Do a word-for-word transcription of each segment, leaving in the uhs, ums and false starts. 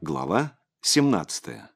Глава семнадцатая.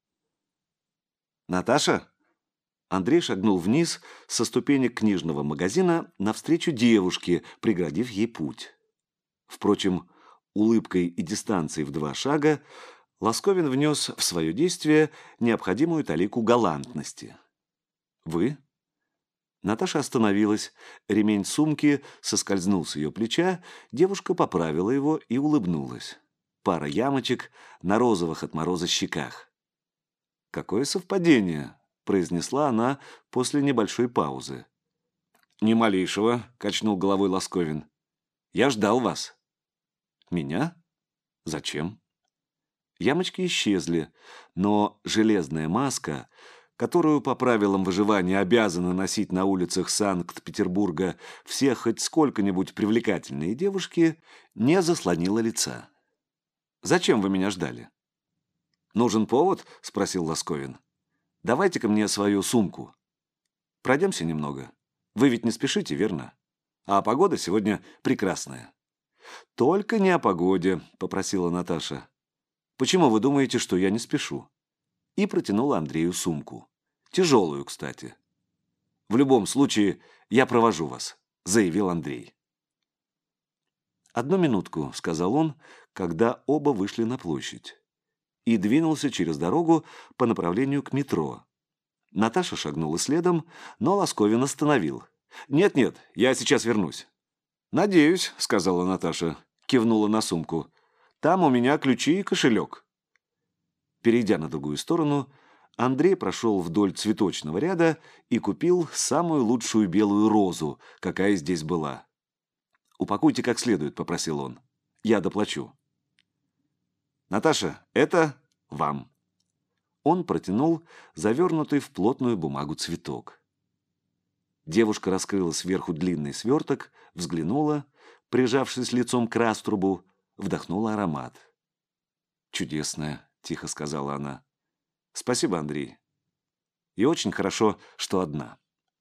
«Наташа?» Андрей шагнул вниз со ступенек книжного магазина навстречу девушке, преградив ей путь. Впрочем, улыбкой и дистанцией в два шага Ласковин внес в свое действие необходимую талику галантности. «Вы?» Наташа остановилась, ремень сумки соскользнул с ее плеча, девушка поправила его и улыбнулась. Пара ямочек на розовых от мороза щеках. «Какое совпадение!» – произнесла она после небольшой паузы. «Ни малейшего», – качнул головой Ласковин. «Я ждал вас». «Меня? Зачем?» Ямочки исчезли, но железная маска, которую по правилам выживания обязаны носить на улицах Санкт-Петербурга все хоть сколько-нибудь привлекательные девушки, не заслонила лица. «Зачем вы меня ждали?» «Нужен повод?» – спросил Ласковин. «Давайте-ка мне свою сумку. Пройдемся немного. Вы ведь не спешите, верно? А погода сегодня прекрасная». «Только не о погоде», – попросила Наташа. «Почему вы думаете, что я не спешу?» И протянула Андрею сумку. Тяжелую, кстати. «В любом случае, я провожу вас», – заявил Андрей. «Одну минутку», – сказал он, когда оба вышли на площадь. И двинулся через дорогу по направлению к метро. Наташа шагнула следом, но Ласковин остановил. «Нет-нет, я сейчас вернусь». «Надеюсь», – сказала Наташа, кивнула на сумку. «Там у меня ключи и кошелек». Перейдя на другую сторону, Андрей прошел вдоль цветочного ряда и купил самую лучшую белую розу, какая здесь была. «Упакуйте как следует», – попросил он. «Я доплачу». «Наташа, это вам». Он протянул завернутый в плотную бумагу цветок. Девушка раскрыла сверху длинный сверток, взглянула, прижавшись лицом к раструбу, вдохнула аромат. «Чудесная», — тихо сказала она. «Спасибо, Андрей. И очень хорошо, что одна».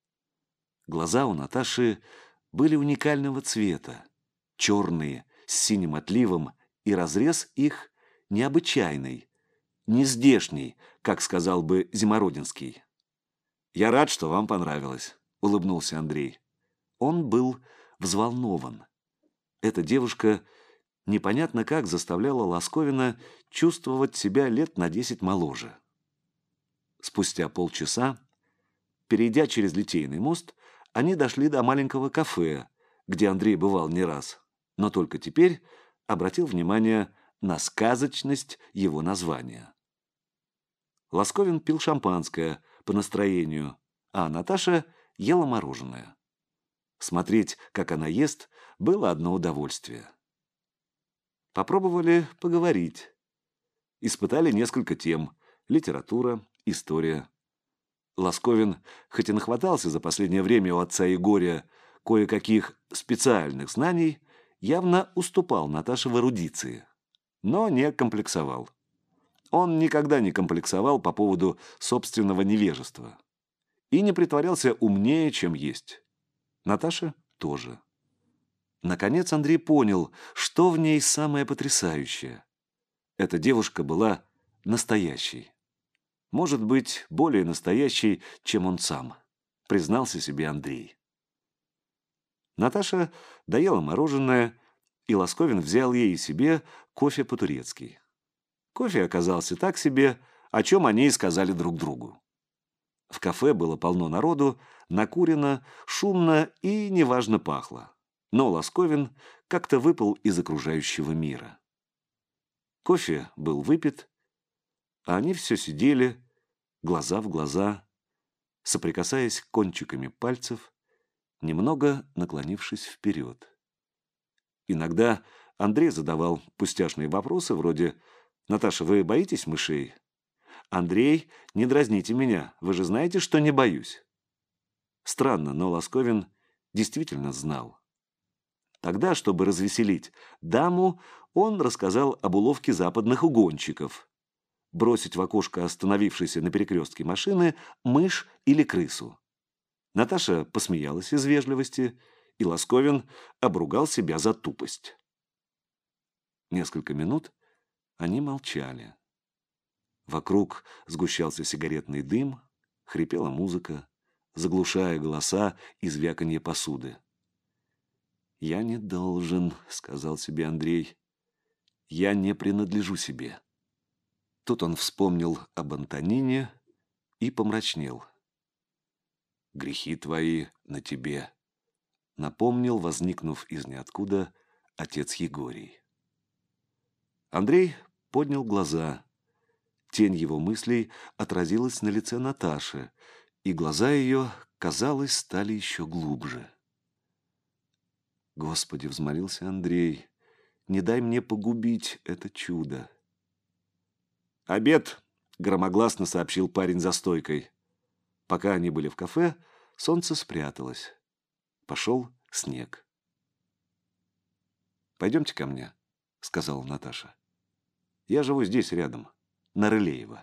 Глаза у Наташи были уникального цвета, черные, с синим отливом, и разрез их необычайный, нездешний, как сказал бы Зимородинский. «Я рад, что вам понравилось», — улыбнулся Андрей. Он был взволнован. Эта девушка непонятно как заставляла Ласковина чувствовать себя лет на десять моложе. Спустя полчаса, перейдя через Литейный мост, они дошли до маленького кафе, где Андрей бывал не раз, но только теперь обратил внимание на сказочность его названия. Ласковин пил шампанское по настроению, а Наташа ела мороженое. Смотреть, как она ест, было одно удовольствие. Попробовали поговорить. Испытали несколько тем – литература, история. Ласковин, хоть и нахватался за последнее время у отца Егория кое-каких специальных знаний, явно уступал Наташе в эрудиции, но не комплексовал. Он никогда не комплексовал по поводу собственного невежества и не притворялся умнее, чем есть. Наташа тоже. Наконец Андрей понял, что в ней самое потрясающее. Эта девушка была настоящей. Может быть, более настоящей, чем он сам, признался себе Андрей. Наташа доела мороженое, и Ласковин взял ей и себе кофе по-турецки. Кофе оказался так себе, о чем они и сказали друг другу. В кафе было полно народу, накурено, шумно и неважно пахло. Но Ласковин как-то выпал из окружающего мира. Кофе был выпит, а они все сидели, глаза в глаза, соприкасаясь кончиками пальцев, немного наклонившись вперед. Иногда Андрей задавал пустяшные вопросы вроде «Наташа, вы боитесь мышей?» «Андрей, не дразните меня, вы же знаете, что не боюсь». Странно, но Ласковин действительно знал. Тогда, чтобы развеселить даму, он рассказал об уловке западных угонщиков. Бросить в окошко остановившейся на перекрестке машины мышь или крысу. Наташа посмеялась из вежливости, и Ласковин обругал себя за тупость. Несколько минут Они молчали. Вокруг сгущался сигаретный дым, хрипела музыка, заглушая голоса и звяканье посуды. «Я не должен», — сказал себе Андрей. «Я не принадлежу себе». Тут он вспомнил об Антонине и помрачнел. «Грехи твои на тебе», — напомнил, возникнув из ниоткуда, отец Егорий. Андрей поднял глаза. Тень его мыслей отразилась на лице Наташи, и глаза ее, казалось, стали еще глубже. «Господи!» — взмолился Андрей, — «не дай мне погубить это чудо». «Обед!» — громогласно сообщил парень за стойкой. Пока они были в кафе, солнце спряталось. Пошел снег. «Пойдемте ко мне», — сказала Наташа. «Я живу здесь рядом, на Рылеева».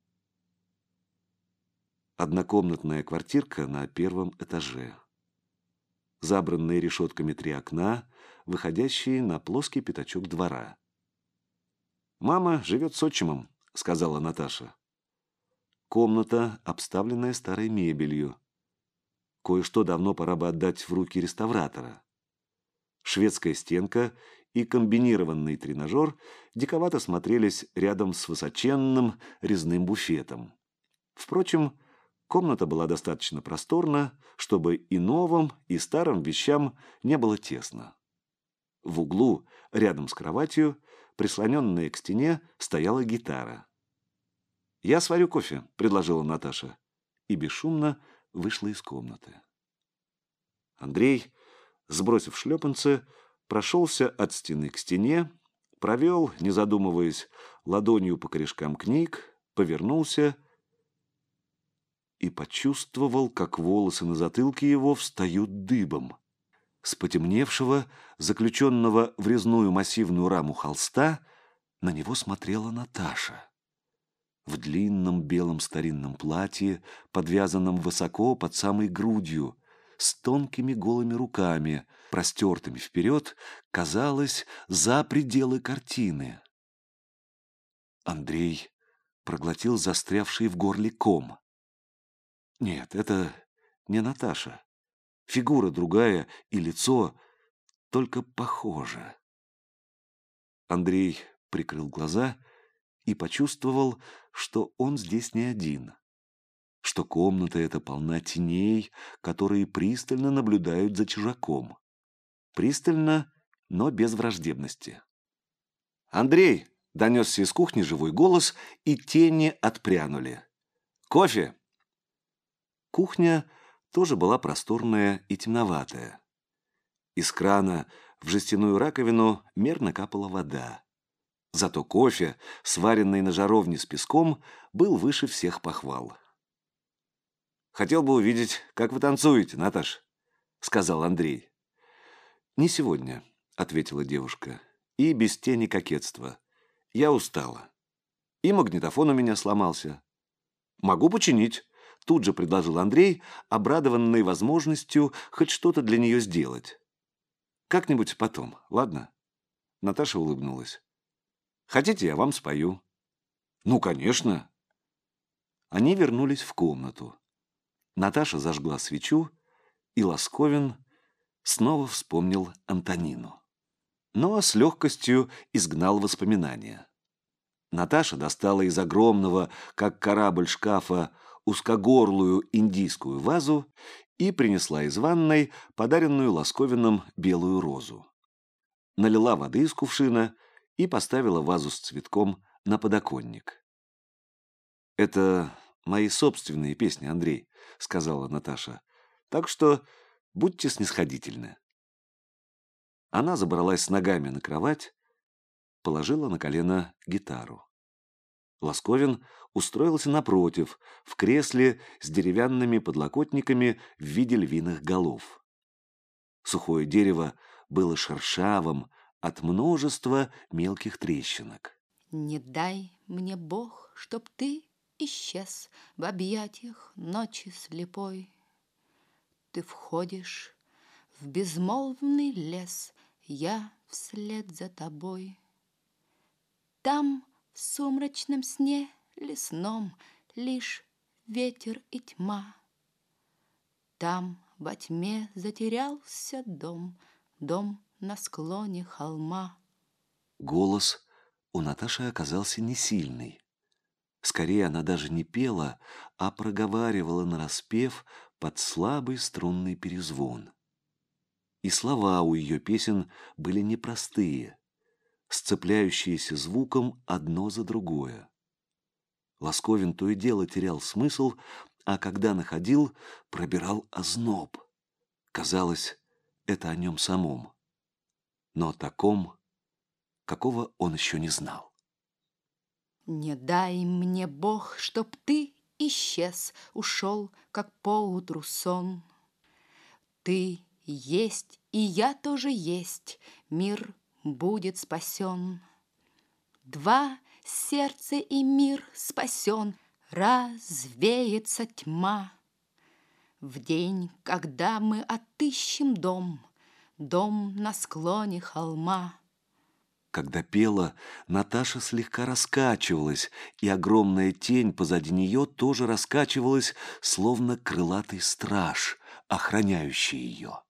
Однокомнатная квартирка на первом этаже. Забранные решетками три окна, выходящие на плоский пятачок двора. «Мама живет с отчимом», — сказала Наташа. Комната, обставленная старой мебелью. Кое-что давно пора бы отдать в руки реставратора. Шведская стенка и комбинированный тренажер диковато смотрелись рядом с высоченным резным буфетом. Впрочем, комната была достаточно просторна, чтобы и новым, и старым вещам не было тесно. В углу, рядом с кроватью, прислоненная к стене, стояла гитара. «Я сварю кофе», — предложила Наташа, и бесшумно вышла из комнаты. Андрей, сбросив шлепанцы, прошелся от стены к стене, провел, не задумываясь, ладонью по корешкам книг, повернулся и почувствовал, как волосы на затылке его встают дыбом. С потемневшего, заключенного в резную массивную раму холста, на него смотрела Наташа. В длинном белом старинном платье, подвязанном высоко под самой грудью, с тонкими голыми руками, простертыми вперед, казалось, за пределы картины. Андрей проглотил застрявший в горле ком. Нет, это не Наташа. Фигура другая и лицо, только похоже. Андрей прикрыл глаза и почувствовал, что он здесь не один, что комната эта полна теней, которые пристально наблюдают за чужаком. Пристально, но без враждебности. «Андрей!» — донесся из кухни живой голос, и тени отпрянули. «Кофе!» Кухня тоже была просторная и темноватая. Из крана в жестяную раковину мерно капала вода. Зато кофе, сваренный на жаровне с песком, был выше всех похвал. «Хотел бы увидеть, как вы танцуете, Наташ», — сказал Андрей. «Не сегодня», — ответила девушка, — «и без тени кокетства. Я устала. И магнитофон у меня сломался». «Могу починить», — тут же предложил Андрей, обрадованный возможностью хоть что-то для нее сделать. «Как-нибудь потом, ладно?» Наташа улыбнулась. «Хотите, я вам спою?» «Ну, конечно!» Они вернулись в комнату. Наташа зажгла свечу, и Ласковин снова вспомнил Антонину. Но с легкостью изгнал воспоминания. Наташа достала из огромного, как корабль шкафа, узкогорлую индийскую вазу и принесла из ванной подаренную Ласковиным белую розу. Налила воды из кувшина и поставила вазу с цветком на подоконник. «Это мои собственные песни, Андрей», — сказала Наташа. «Так что будьте снисходительны». Она забралась с ногами на кровать, положила на колено гитару. Ласковин устроился напротив, в кресле с деревянными подлокотниками в виде львиных голов. Сухое дерево было шершавым от множества мелких трещинок. Не дай мне Бог, чтоб ты исчез в объятиях ночи слепой. Ты входишь в безмолвный лес, я вслед за тобой. Там в сумрачном сне лесном лишь ветер и тьма. Там во тьме затерялся дом, дом на склоне холма. Голос у Наташи оказался не сильный. Скорее, она даже не пела, а проговаривала нараспев под слабый струнный перезвон. И слова у ее песен были непростые, сцепляющиеся звуком одно за другое. Ласковин то и дело терял смысл, а когда находил, пробирал озноб. Казалось, это о нем самом, но о таком, какого он еще не знал. Не дай мне, Бог, чтоб ты исчез, ушел, как поутру сон. Ты есть, и я тоже есть, мир будет спасен. Два сердца и мир спасен, развеется тьма. В день, когда мы отыщем дом, дом на склоне холма. Когда пела, Наташа слегка раскачивалась, и огромная тень позади нее тоже раскачивалась, словно крылатый страж, охраняющий ее.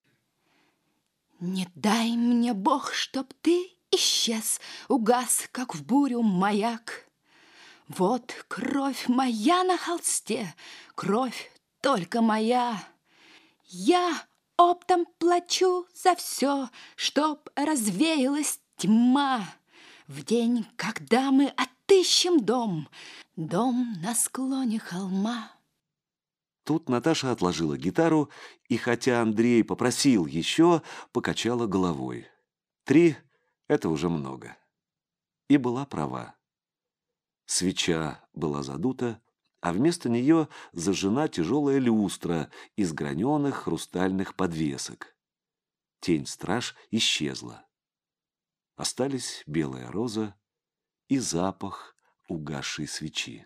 Не дай мне, Бог, чтоб ты исчез, угас, как в бурю маяк. Вот кровь моя на холсте, кровь только моя. Я оптом плачу за все, чтоб развеялась тьма. В день, когда мы отыщем дом, дом на склоне холма. Тут Наташа отложила гитару, и хотя Андрей попросил еще, покачала головой. Три — это уже много. И была права. Свеча была задута, а вместо нее зажжена тяжелая люстра из граненых хрустальных подвесок. Тень-страж исчезла. Остались белая роза и запах угасшей свечи.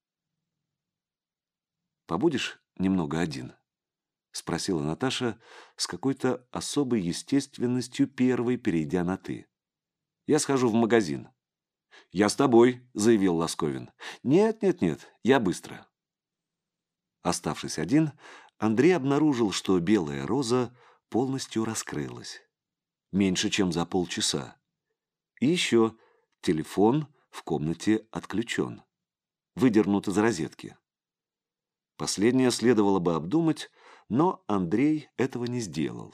«Побудешь немного один?» — спросила Наташа с какой-то особой естественностью, первой перейдя на «ты». «Я схожу в магазин». «Я с тобой», — заявил Ласковин. «Нет, нет, нет, я быстро». Оставшись один, Андрей обнаружил, что белая роза полностью раскрылась. Меньше, чем за полчаса. И еще телефон в комнате отключен. Выдернут из розетки. Последнее следовало бы обдумать, но Андрей этого не сделал.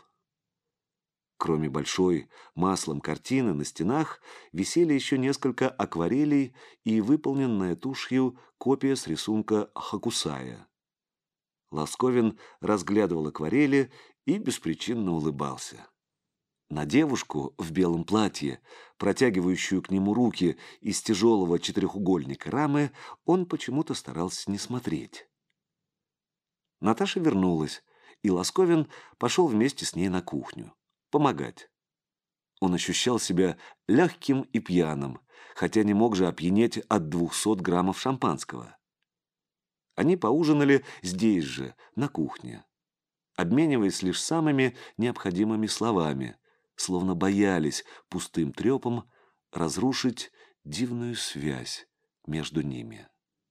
Кроме большой маслом картины на стенах висели еще несколько акварелей и выполненная тушью копия с рисунка Хокусая. Ласковин разглядывал акварели и беспричинно улыбался. На девушку в белом платье, протягивающую к нему руки из тяжелого четырехугольника рамы, он почему-то старался не смотреть. Наташа вернулась, и Ласковин пошел вместе с ней на кухню. Помогать. Он ощущал себя легким и пьяным, хотя не мог же опьянеть от двухсот граммов шампанского. Они поужинали здесь же, на кухне, обмениваясь лишь самыми необходимыми словами, словно боялись пустым трепом разрушить дивную связь между ними.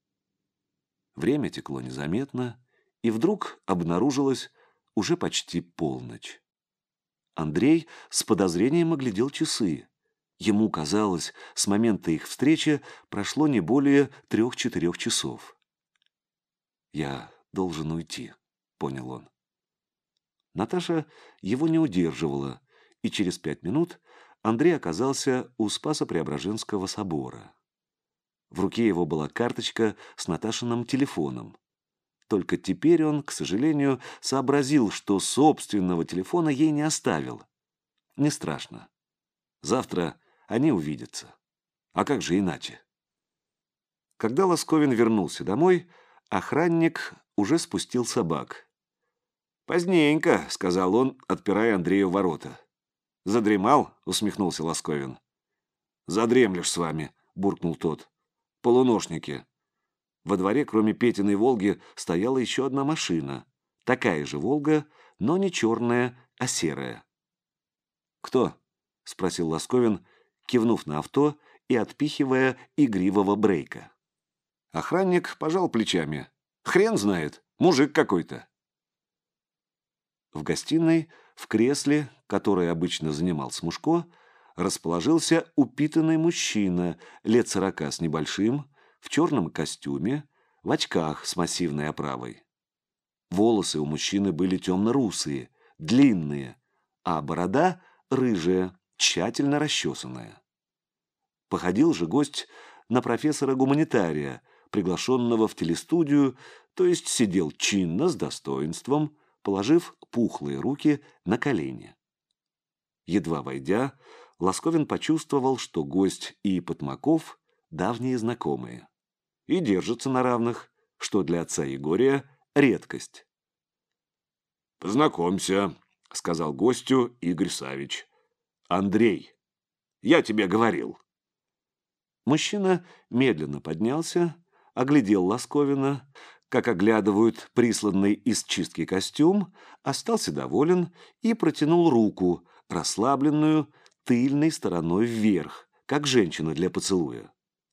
Время текло незаметно, и вдруг обнаружилась уже почти полночь. Андрей с подозрением оглядел часы. Ему казалось, с момента их встречи прошло не более трех-четырех часов. «Я должен уйти», — понял он. Наташа его не удерживала, и через пять минут Андрей оказался у Спасо-Преображенского собора. В руке его была карточка с Наташиным телефоном. Только теперь он, к сожалению, сообразил, что собственного телефона ей не оставил. Не страшно. Завтра они увидятся. А как же иначе? Когда Ласковин вернулся домой, охранник уже спустил собак. «Поздненько», — сказал он, отпирая Андрею ворота. «Задремал?» — усмехнулся Ласковин. «Задремлешь с вами», — буркнул тот. «Полуношники». Во дворе, кроме Петиной «Волги», стояла еще одна машина. Такая же «Волга», но не черная, а серая. «Кто?» — спросил Ласковин, кивнув на авто и отпихивая игривого Брейка. Охранник пожал плечами. Хрен знает, мужик какой-то. В гостиной, в кресле, которое обычно занимал Смушко, расположился упитанный мужчина лет сорока с небольшим, в черном костюме, в очках с массивной оправой. Волосы у мужчины были темно-русые, длинные, а борода рыжая, тщательно расчесанная. Походил же гость на профессора-гуманитария, приглашенного в телестудию, то есть сидел чинно, с достоинством, положив пухлые руки на колени. Едва войдя, Ласковин почувствовал, что гость и Потмаков – давние знакомые, и держатся на равных, что для отца Егория – редкость. «Познакомься», – сказал гостю Игорь Савич. «Андрей, я тебе говорил». Мужчина медленно поднялся, оглядел Ласковина, как оглядывают присланный из чистки костюм, остался доволен и протянул руку, расслабленную, тыльной стороной вверх, как женщина для поцелуя.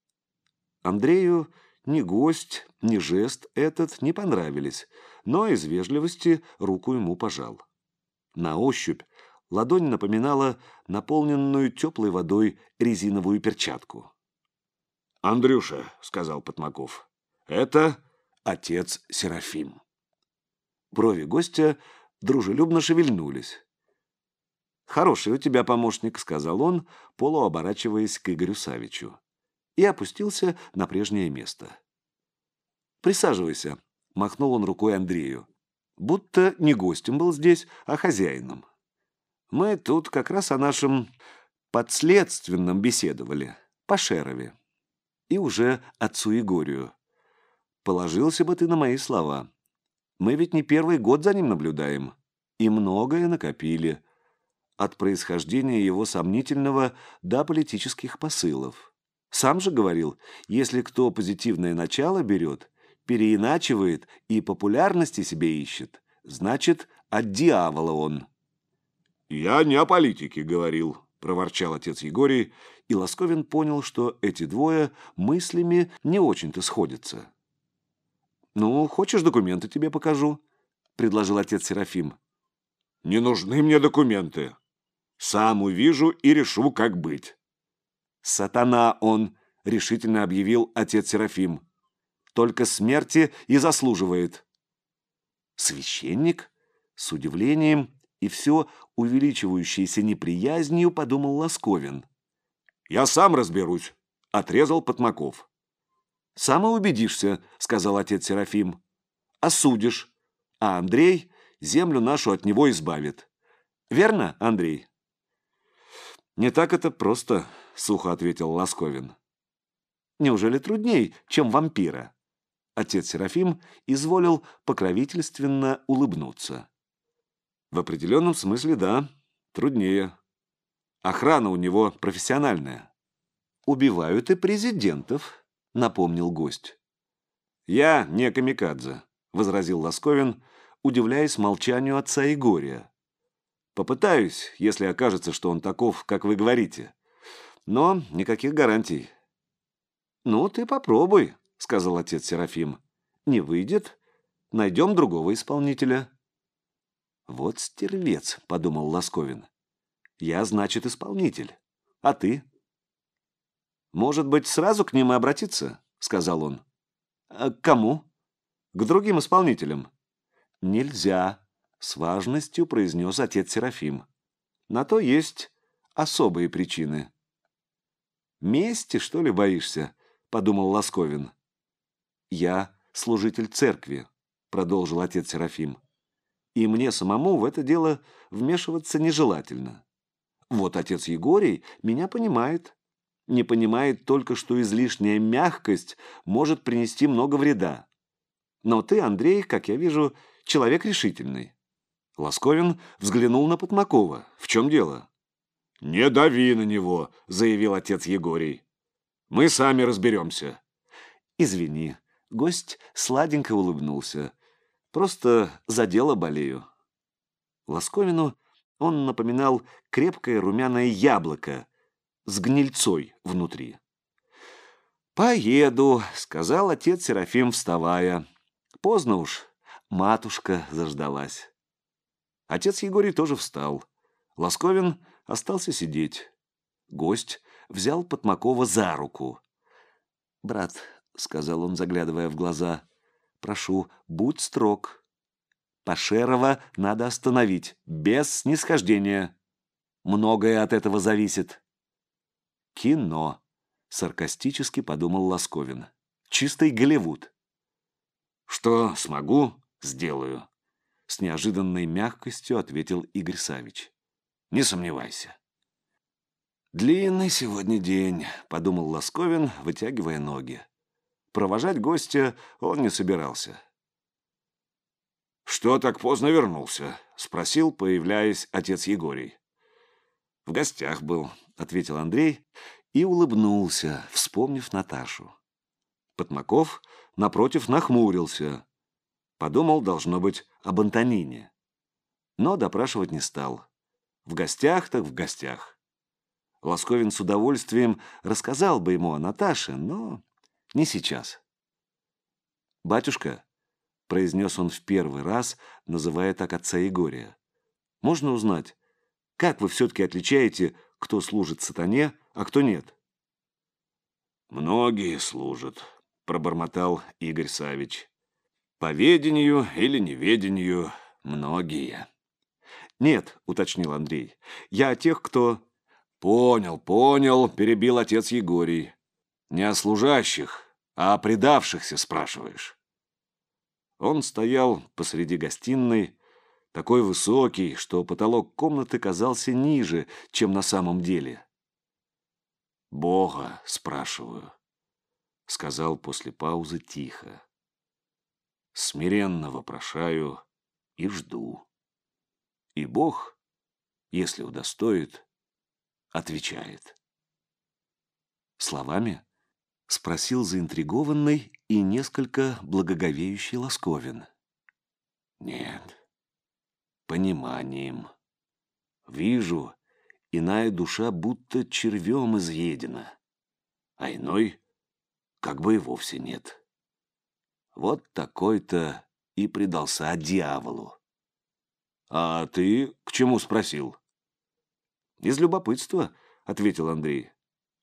Андрею ни гость, ни жест этот не понравились, но из вежливости руку ему пожал. На ощупь ладонь напоминала наполненную теплой водой резиновую перчатку. «Андрюша», — сказал Потмаков, — «это отец Серафим». Брови гостя дружелюбно шевельнулись. «Хороший у тебя помощник», — сказал он, полуоборачиваясь к Игорю Савичу, и опустился на прежнее место. «Присаживайся», — махнул он рукой Андрею, будто не гостем был здесь, а хозяином. «Мы тут как раз о нашем подследственном беседовали, по Шерове. И уже отцу Егорию. Положился бы ты на мои слова. Мы ведь не первый год за ним наблюдаем, и многое накопили. От происхождения его сомнительного до политических посылов. Сам же говорил, если кто позитивное начало берет, переиначивает и популярности себе ищет, значит, от дьявола он». «Я не о политике говорил», — проворчал отец Егорий, и Ласковин понял, что эти двое мыслями не очень-то сходятся. «Ну, хочешь, документы тебе покажу?» — предложил отец Серафим. «Не нужны мне документы. Сам увижу и решу, как быть». «Сатана он!» — решительно объявил отец Серафим. «Только смерти и заслуживает». «Священник?» — с удивлением и все увеличивающейся неприязнью подумал Ласковин. «Я сам разберусь», — отрезал Потмаков. «Сам и убедишься», — сказал отец Серафим. «Осудишь, а Андрей землю нашу от него избавит. Верно, Андрей?» «Не так это просто», — сухо ответил Ласковин. «Неужели трудней, чем вампира?» Отец Серафим изволил покровительственно улыбнуться. «В определенном смысле, да, труднее. Охрана у него профессиональная». «Убивают и президентов», — напомнил гость. «Я не камикадзе», — возразил Ласковин, удивляясь молчанию отца Егория. «Попытаюсь, если окажется, что он таков, как вы говорите. Но никаких гарантий». «Ну, ты попробуй», — сказал отец Серафим. «Не выйдет, найдем другого исполнителя». «Вот стервец», — подумал Ласковин. «Я, значит, исполнитель. А ты?» «Может быть, сразу к ним и обратиться?» — сказал он. «А к кому?» «К другим исполнителям». «Нельзя», — с важностью произнес отец Серафим. «На то есть особые причины». «Мести, что ли, боишься?» — подумал Ласковин. «Я служитель церкви», — продолжил отец Серафим. «И мне самому в это дело вмешиваться нежелательно. Вот отец Егорий меня понимает. Не понимает только, что излишняя мягкость может принести много вреда. Но ты, Андрей, как я вижу, человек решительный». Ласковин взглянул на Потмакова. «В чем дело?» «Не дави на него», — заявил отец Егорий. «Мы сами разберемся». «Извини». Гость сладенько улыбнулся. «Просто за дело болею». Ласковину он напоминал крепкое румяное яблоко с гнильцой внутри. «Поеду», — сказал отец Серафим, вставая. «Поздно уж, матушка заждалась». Отец Егорий тоже встал. Ласковин остался сидеть. Гость взял Потмакова за руку. «Брат», — сказал он, заглядывая в глаза, — «прошу, будь строг. Пашерова надо остановить, без снисхождения. Многое от этого зависит». «Кино», — саркастически подумал Ласковин. «Чистый Голливуд». «Что смогу, сделаю», — с неожиданной мягкостью ответил Игорь Савич. «Не сомневайся». «Длинный сегодня день», — подумал Ласковин, вытягивая ноги. Провожать гостя он не собирался. «Что так поздно вернулся?» — спросил, появляясь, отец Егорий. «В гостях был», — ответил Андрей и улыбнулся, вспомнив Наташу. Потмаков, напротив, нахмурился. Подумал, должно быть, об Антонине. Но допрашивать не стал. В гостях так в гостях. Ласковин с удовольствием рассказал бы ему о Наташе, но не сейчас. «Батюшка», — произнес он в первый раз, называя так отца Егория, — «можно узнать, как вы все-таки отличаете, кто служит сатане, а кто нет?» «Многие служат», — пробормотал Игорь Савич. «По ведению или неведению многие». «Нет», — уточнил Андрей, — «я о тех, кто...» «Понял, понял», — перебил отец Егорий. «Не о служащих, а о предавшихся спрашиваешь». Он стоял посреди гостиной, такой высокий, что потолок комнаты казался ниже, чем на самом деле. «Бога спрашиваю», — сказал после паузы тихо. «Смиренно вопрошаю и жду. И Бог, если удостоит, отвечает». «Словами?» — спросил заинтригованный и несколько благоговеющий Ласковин. «Нет, пониманием. Вижу, иная душа будто червем изъедена, а иной как бы и вовсе нет. Вот такой-то и предался дьяволу». «А ты к чему спросил?» «Из любопытства», — ответил Андрей.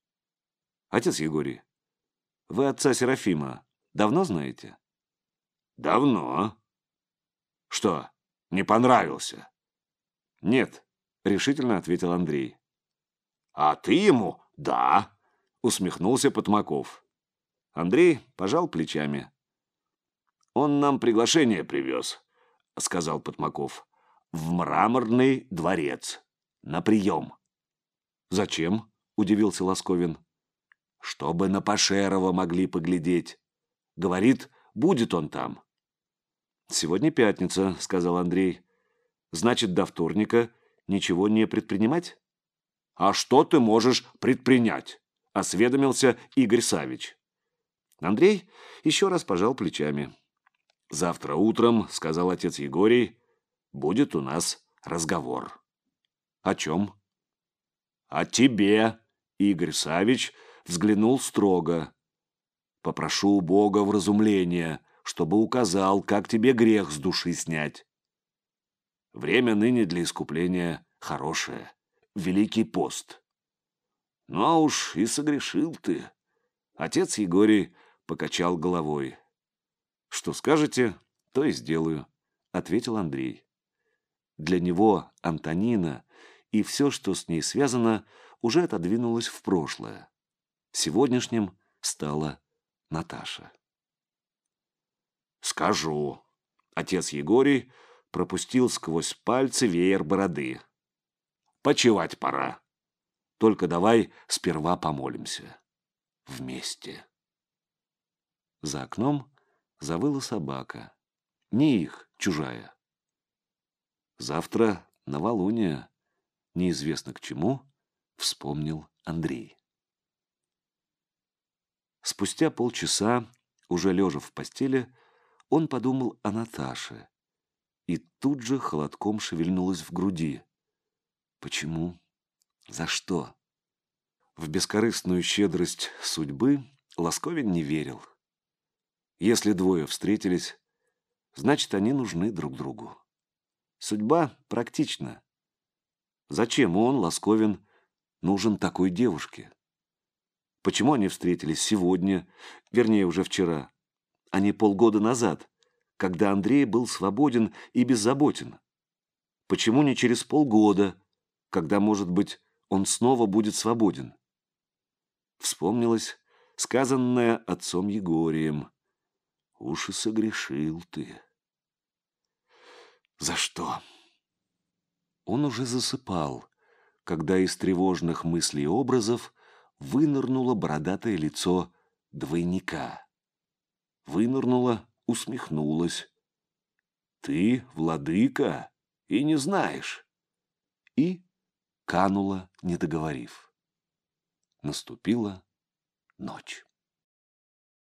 «Отец Егорий, вы отца Серафима давно знаете?» «Давно». «Что, не понравился?» «Нет», — решительно ответил Андрей. «А ты ему?» «Да», — усмехнулся Потмаков. Андрей пожал плечами. «Он нам приглашение привез», — сказал Потмаков, — «в Мраморный дворец, на прием». «Зачем?» — удивился Ласковин. «Чтобы на Пашерова могли поглядеть. Говорит, будет он там». «Сегодня пятница», — сказал Андрей. «Значит, до вторника ничего не предпринимать?» «А что ты можешь предпринять?» — осведомился Игорь Савич. Андрей еще раз пожал плечами. «Завтра утром, — сказал отец Егорий, — будет у нас разговор». «О чем?» «О тебе», — Игорь Савич взглянул строго. «Попрошу у Бога вразумления, чтобы указал, как тебе грех с души снять. Время ныне для искупления хорошее, Великий пост. Ну а уж и согрешил ты». Отец Егорий покачал головой. «Что скажете, то и сделаю», — ответил Андрей. Для него Антонина и все, что с ней связано, уже отодвинулось в прошлое. Сегодняшним стала Наташа. «Скажу». Отец Егорий пропустил сквозь пальцы веер бороды. «Почевать пора. Только давай сперва помолимся. Вместе». За окном завыла собака. Не их, чужая. Завтра новолуние. Неизвестно к чему, вспомнил Андрей. Спустя полчаса, уже лежа в постели, он подумал о Наташе. И тут же холодком шевельнулось в груди. Почему? За что? В бескорыстную щедрость судьбы Ласковин не верил. Если двое встретились, значит, они нужны друг другу. Судьба практична. Зачем он, Ласковин, нужен такой девушке? Почему они встретились сегодня, вернее, уже вчера, а не полгода назад, когда Андрей был свободен и беззаботен? Почему не через полгода, когда, может быть, он снова будет свободен? Вспомнилось сказанное отцом Егорием: «Уж и согрешил ты». За что? Он уже засыпал, когда из тревожных мыслей и образов вынырнуло бородатое лицо двойника. Вынырнуло, усмехнулось. «Ты, владыка, и не знаешь». И канула, не договорив. Наступила ночь.